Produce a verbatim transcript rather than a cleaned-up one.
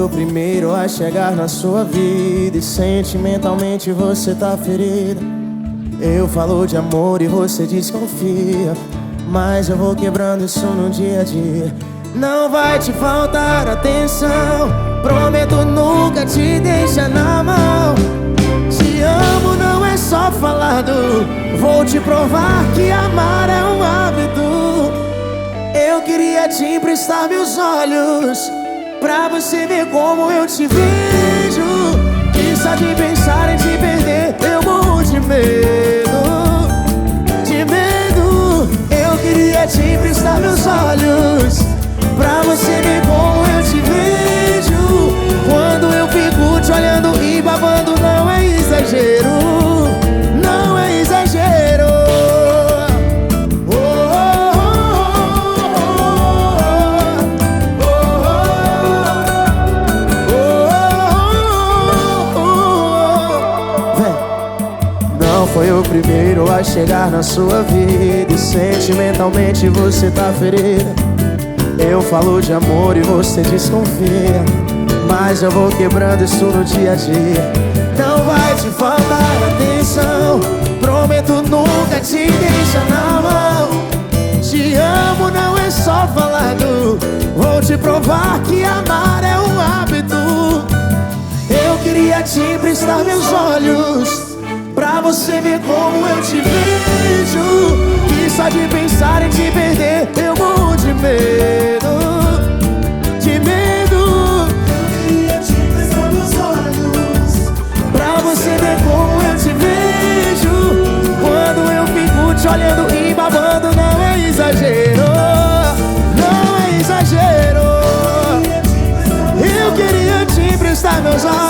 primeiro a chegar na sua vida e sentimentalmente você tá ferida. Eu falo de amor e você desconfia, mas eu vou quebrando isso no dia a dia. Não vai te faltar atenção, prometo nunca te deixar na mão. Te amo não é só falado, vou te provar que amar é um hábito. Eu queria te emprestar meus olhos pra você ver como eu te vejo. E só de pensar em te perder eu morro de medo, de medo. Eu queria te emprestar meus olhos pra você ver como eu te vejo. Quando eu fico te olhando e babando, não é exagero, não é exagero. Não foi o primeiro a chegar na sua vida e sentimentalmente você tá ferida. Eu falo de amor e você desconfia, mas eu vou quebrando isso no dia a dia. Não vai te faltar atenção, prometo nunca te deixar na mão. Te amo não é só falado, vou te provar que amar é um hábito. Eu queria te emprestar meus olhos pra você ver como eu te vejo. E só de pensar em te perder eu morro de medo, de medo. Eu queria te emprestar meus olhos pra você ver como eu te vejo. Quando eu fico te olhando e babando, não é exagero, não é exagero. Eu queria te emprestar meus olhos